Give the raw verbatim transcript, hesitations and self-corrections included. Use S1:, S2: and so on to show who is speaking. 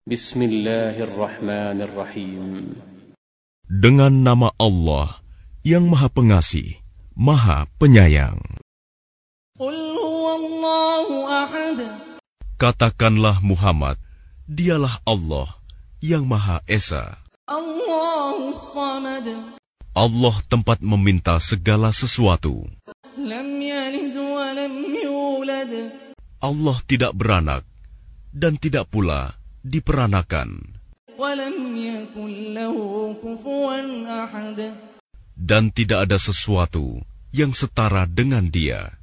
S1: Bismillahirrahmanirrahim.
S2: Dengan nama Allah yang Maha Pengasih, Maha Penyayang.
S3: Qul huwallahu ahad.
S2: Katakanlah Muhammad, dialah Allah yang Maha Esa.
S3: Allahus samad.
S2: Allah tempat meminta segala sesuatu.
S3: Lam yalid wa lam yulad.
S2: Allah tidak beranak dan tidak pula diperanakan.
S3: Wa lam yakul lahu kufuwan ahad.
S2: Dan tidak ada sesuatu yang setara dengan Dia.